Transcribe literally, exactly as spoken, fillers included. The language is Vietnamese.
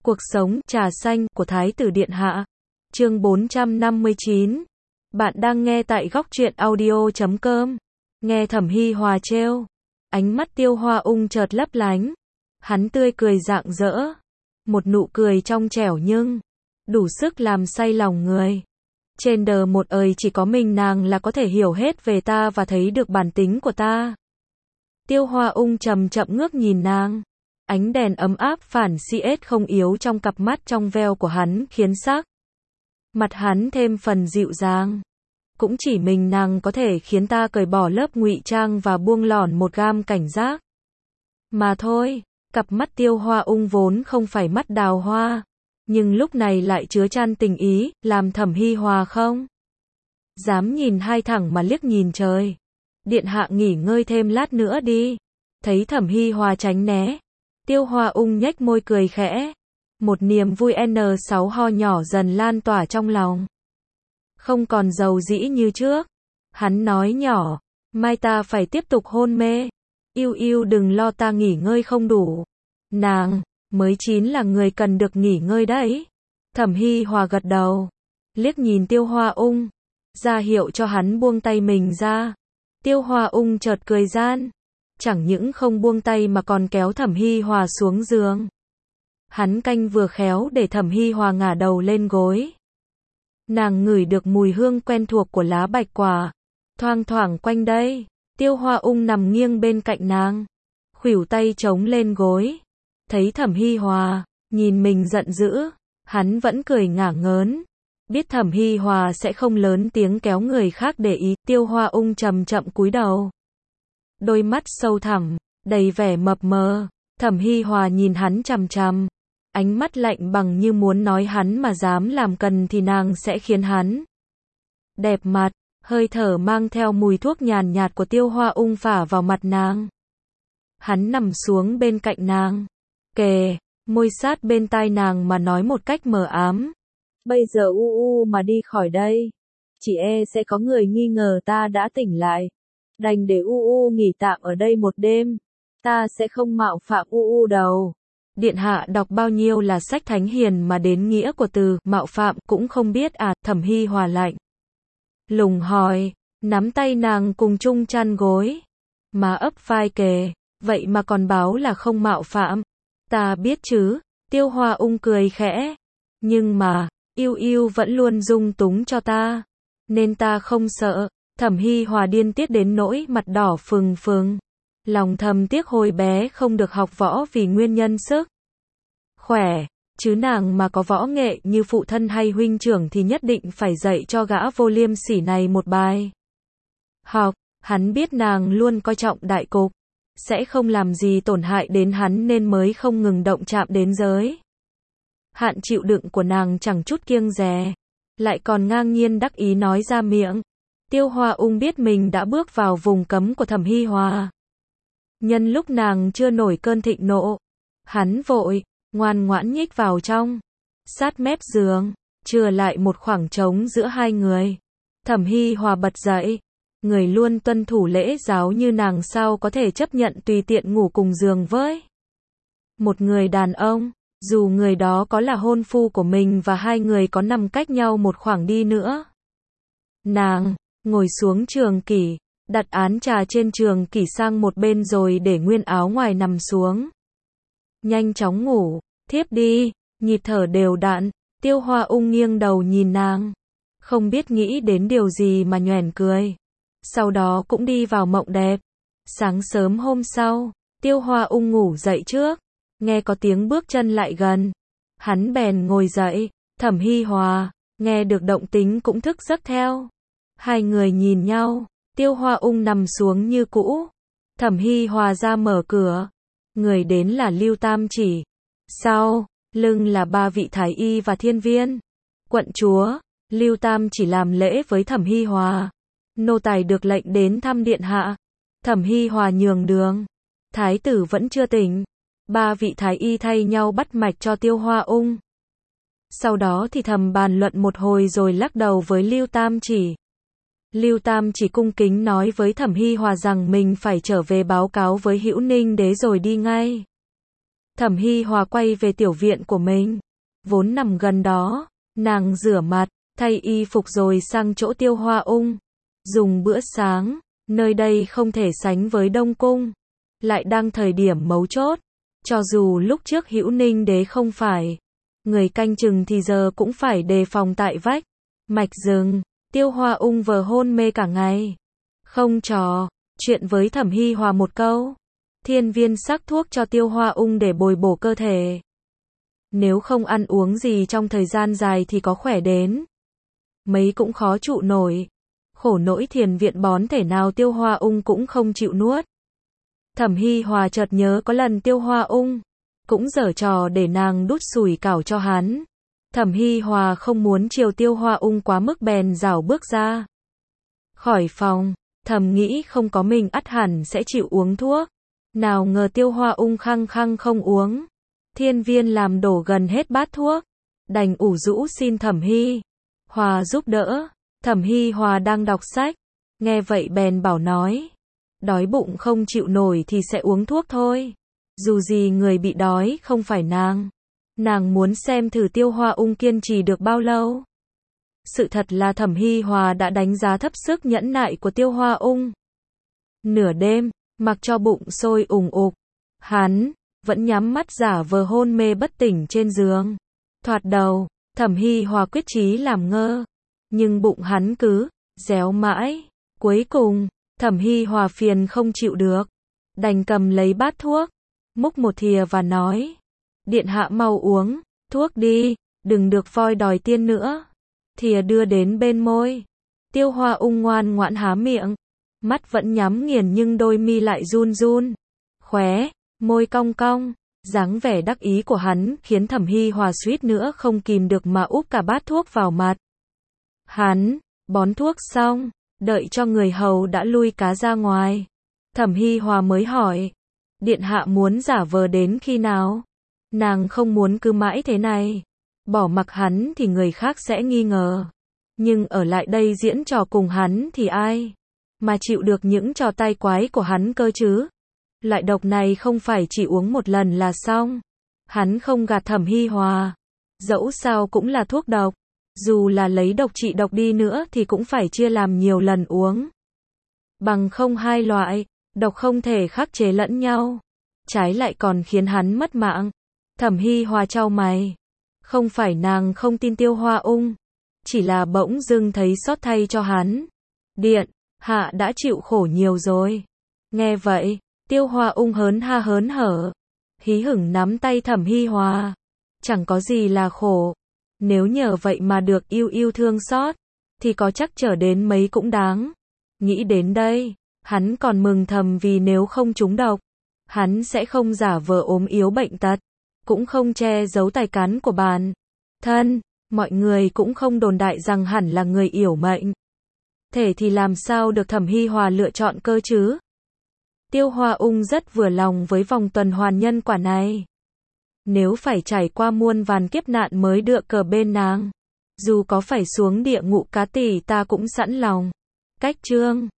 Cuộc sống, trà xanh, của Thái tử Điện Hạ. Chương bốn trăm năm mươi chín. Bạn đang nghe tại góc truyện audio chấm com. Nghe Thẩm Hi Hòa trêu. Ánh mắt Tiêu Hoa Ung chợt lấp lánh. Hắn tươi cười rạng rỡ. Một nụ cười trong trẻo nhưng đủ sức làm say lòng người. Trên đời một ời chỉ có mình nàng là có thể hiểu hết về ta và thấy được bản tính của ta. Tiêu Hoa Ung chậm chậm ngước nhìn nàng. Ánh đèn ấm áp phản xi ét không yếu trong cặp mắt trong veo của hắn khiến sắc mặt hắn thêm phần dịu dàng. Cũng chỉ mình nàng có thể khiến ta cởi bỏ lớp ngụy trang và buông lỏng một gam cảnh giác. Mà thôi, cặp mắt Tiêu Hoa Ung vốn không phải mắt đào hoa, nhưng lúc này lại chứa chan tình ý, làm Thẩm Hi Hòa không dám nhìn hai thẳng mà liếc nhìn trời. Điện hạ nghỉ ngơi thêm lát nữa đi. Thấy Thẩm Hi Hòa tránh né, Tiêu Hoa Ung nhếch môi cười khẽ. Một niềm vui N sáu ho nhỏ dần lan tỏa trong lòng. Không còn dầu dĩ như trước. Hắn nói nhỏ, mai ta phải tiếp tục hôn mê. Yêu yêu đừng lo, ta nghỉ ngơi không đủ. Nàng, mới chín là người cần được nghỉ ngơi đấy. Thẩm Hi Hòa gật đầu. Liếc nhìn Tiêu Hoa Ung. Ra hiệu cho hắn buông tay mình ra. Tiêu Hoa Ung chợt cười gian. Chẳng những không buông tay mà còn kéo Thẩm Hi Hòa xuống giường. Hắn canh vừa khéo để Thẩm Hi Hòa ngả đầu lên gối. Nàng ngửi được mùi hương quen thuộc của lá bạch quả. Thoang thoảng quanh đây. Tiêu Hoa Ung nằm nghiêng bên cạnh nàng. Khuỷu tay chống lên gối. Thấy Thẩm Hi Hòa nhìn mình giận dữ. Hắn vẫn cười ngả ngớn. Biết Thẩm Hi Hòa sẽ không lớn tiếng kéo người khác để ý. Tiêu Hoa Ung chậm chậm cúi đầu. Đôi mắt sâu thẳm, đầy vẻ mập mờ. Thẩm Hi Hòa nhìn hắn chằm chằm. Ánh mắt lạnh bằng như muốn nói hắn mà dám làm cần thì nàng sẽ khiến hắn đẹp mặt. Hơi thở mang theo mùi thuốc nhàn nhạt của Tiêu Hoa Ung phả vào mặt nàng. Hắn nằm xuống bên cạnh nàng. Kề, môi sát bên tai nàng mà nói một cách mờ ám. Bây giờ u u mà đi khỏi đây. Chỉ e sẽ có người nghi ngờ ta đã tỉnh lại. Đành để u u nghỉ tạm ở đây một đêm. Ta sẽ không mạo phạm u u đâu. Điện hạ đọc bao nhiêu là sách thánh hiền mà đến nghĩa của từ mạo phạm cũng không biết à? Thẩm Hi Hòa lạnh lùng hỏi, nắm tay nàng cùng chung chăn gối, má ấp vai kề, vậy mà còn báo là không mạo phạm. Ta biết chứ. Tiêu Hoa Ung cười khẽ. Nhưng mà, yêu yêu vẫn luôn dung túng cho ta, nên ta không sợ. Thẩm Hi Hòa điên tiết đến nỗi mặt đỏ phừng phừng. Lòng thầm tiếc hồi bé không được học võ vì nguyên nhân sức khỏe. Chứ nàng mà có võ nghệ như phụ thân hay huynh trưởng thì nhất định phải dạy cho gã vô liêm sỉ này một bài học. Hắn biết nàng luôn coi trọng đại cục, sẽ không làm gì tổn hại đến hắn nên mới không ngừng động chạm đến giới hạn chịu đựng của nàng chẳng chút kiêng dè. Lại còn ngang nhiên đắc ý nói ra miệng. Tiêu Hoa Ung biết mình đã bước vào vùng cấm của Thẩm Hi Hòa. Nhân lúc nàng chưa nổi cơn thịnh nộ, hắn vội ngoan ngoãn nhích vào trong, sát mép giường, chừa lại một khoảng trống giữa hai người. Thẩm Hi Hòa bật dậy. Người luôn tuân thủ lễ giáo như nàng sao có thể chấp nhận tùy tiện ngủ cùng giường với một người đàn ông, dù người đó có là hôn phu của mình và hai người có nằm cách nhau một khoảng đi nữa. Nàng ngồi xuống trường kỷ, đặt án trà trên trường kỷ sang một bên rồi để nguyên áo ngoài nằm xuống. Nhanh chóng ngủ, thiếp đi. Nhịp thở đều đặn. Tiêu Hoa Ung nghiêng đầu nhìn nàng, không biết nghĩ đến điều gì mà nhoẻn cười. Sau đó cũng đi vào mộng đẹp. Sáng sớm hôm sau, Tiêu Hoa Ung ngủ dậy trước, nghe có tiếng bước chân lại gần. Hắn bèn ngồi dậy. Thẩm Hi Hòa nghe được động tĩnh cũng thức giấc theo. Hai người nhìn nhau. Tiêu Hoa Ung nằm xuống như cũ. Thẩm Hi Hòa ra mở cửa. Người đến là Lưu Tam Chỉ. Sau lưng là ba vị thái y và thiên viên quận chúa. Lưu Tam Chỉ làm lễ với Thẩm Hi Hòa. Nô tài được lệnh đến thăm điện hạ. Thẩm Hi Hòa nhường đường. Thái tử vẫn chưa tỉnh. Ba vị thái y thay nhau bắt mạch cho Tiêu Hoa Ung. Sau đó thì thầm bàn luận một hồi rồi lắc đầu với Lưu Tam Chỉ. Lưu Tam Chỉ cung kính nói với Thẩm Hi Hòa rằng mình phải trở về báo cáo với Hữu Ninh đế rồi đi ngay. Thẩm Hi Hòa quay về tiểu viện của mình, vốn nằm gần đó, nàng rửa mặt, thay y phục rồi sang chỗ Tiêu Hoa Ung, dùng bữa sáng, nơi đây không thể sánh với Đông Cung, lại đang thời điểm mấu chốt, cho dù lúc trước Hữu Ninh Đế không phải người canh chừng thì giờ cũng phải đề phòng tại vách mạch rừng. Tiêu Hoa Ung vờ hôn mê cả ngày, không trò chuyện với Thẩm Hi Hòa một câu. Thiên viên sắc thuốc cho Tiêu Hoa Ung để bồi bổ cơ thể. Nếu không ăn uống gì trong thời gian dài thì có khỏe đến mấy cũng khó trụ nổi. Khổ nỗi thiền viện bón thể nào Tiêu Hoa Ung cũng không chịu nuốt. Thẩm Hi Hòa chợt nhớ có lần Tiêu Hoa Ung cũng giở trò để nàng đút sủi cảo cho hắn. Thẩm Hi Hòa không muốn chiều Tiêu Hoa Ung quá mức bèn rảo bước ra khỏi phòng, thầm nghĩ không có mình ắt hẳn sẽ chịu uống thuốc. Nào ngờ Tiêu Hoa Ung khăng khăng không uống. Thiên viên làm đổ gần hết bát thuốc, đành ủ rũ xin Thẩm Hi Hòa giúp đỡ. Thẩm Hi Hòa đang đọc sách, nghe vậy bèn bảo nói, đói bụng không chịu nổi thì sẽ uống thuốc thôi. Dù gì người bị đói không phải nàng. Nàng muốn xem thử Tiêu Hoa Ung kiên trì được bao lâu. Sự thật là Thẩm Hi Hòa đã đánh giá thấp sức nhẫn nại của Tiêu Hoa Ung. Nửa đêm, mặc cho bụng sôi ùng ục, hắn vẫn nhắm mắt giả vờ hôn mê bất tỉnh trên giường. Thoạt đầu, Thẩm Hi Hòa quyết chí làm ngơ, nhưng bụng hắn cứ réo mãi. Cuối cùng, Thẩm Hi Hòa phiền không chịu được, đành cầm lấy bát thuốc, múc một thìa và nói, điện hạ mau uống thuốc đi, đừng được voi đòi tiên nữa. Thìa đưa đến bên môi, Tiêu Hoa Ung ngoan ngoãn há miệng, mắt vẫn nhắm nghiền nhưng đôi mi lại run run, khóe môi cong cong. Dáng vẻ đắc ý của hắn khiến Thẩm Hi Hòa suýt nữa không kìm được mà úp cả bát thuốc vào mặt hắn. Bón thuốc xong, đợi cho người hầu đã lui cá ra ngoài, Thẩm Hi Hòa mới hỏi, điện hạ muốn giả vờ đến khi nào? Nàng không muốn cứ mãi thế này, bỏ mặc hắn thì người khác sẽ nghi ngờ, nhưng ở lại đây diễn trò cùng hắn thì ai mà chịu được những trò tai quái của hắn cơ chứ? Loại độc này không phải chỉ uống một lần là xong. Hắn không gạt Thẩm Hi Hòa, dẫu sao cũng là thuốc độc, dù là lấy độc trị độc đi nữa thì cũng phải chia làm nhiều lần uống. Bằng không hai loại độc không thể khắc chế lẫn nhau, trái lại còn khiến hắn mất mạng. Thẩm Hi Hòa chau mày, không phải nàng không tin Tiêu Hoa Ung, chỉ là bỗng dưng thấy xót thay cho hắn. Điện hạ đã chịu khổ nhiều rồi. Nghe vậy, Tiêu Hoa Ung hớn ha hớn hở, hí hửng nắm tay Thẩm Hi Hòa. Chẳng có gì là khổ, nếu nhờ vậy mà được yêu yêu thương xót, thì có chắc trở đến mấy cũng đáng. Nghĩ đến đây, hắn còn mừng thầm vì nếu không trúng độc, hắn sẽ không giả vờ ốm yếu bệnh tật, cũng không che giấu tài cán của bản thân, mọi người cũng không đồn đại rằng hẳn là người yểu mệnh. Thể thì làm sao được Thẩm Hi Hòa lựa chọn cơ chứ? Tiêu Hoa Ung rất vừa lòng với vòng tuần hoàn nhân quả này. Nếu phải trải qua muôn vàn kiếp nạn mới đựa cờ bên nàng, dù có phải xuống địa ngục cá tỳ ta cũng sẵn lòng. Cách chương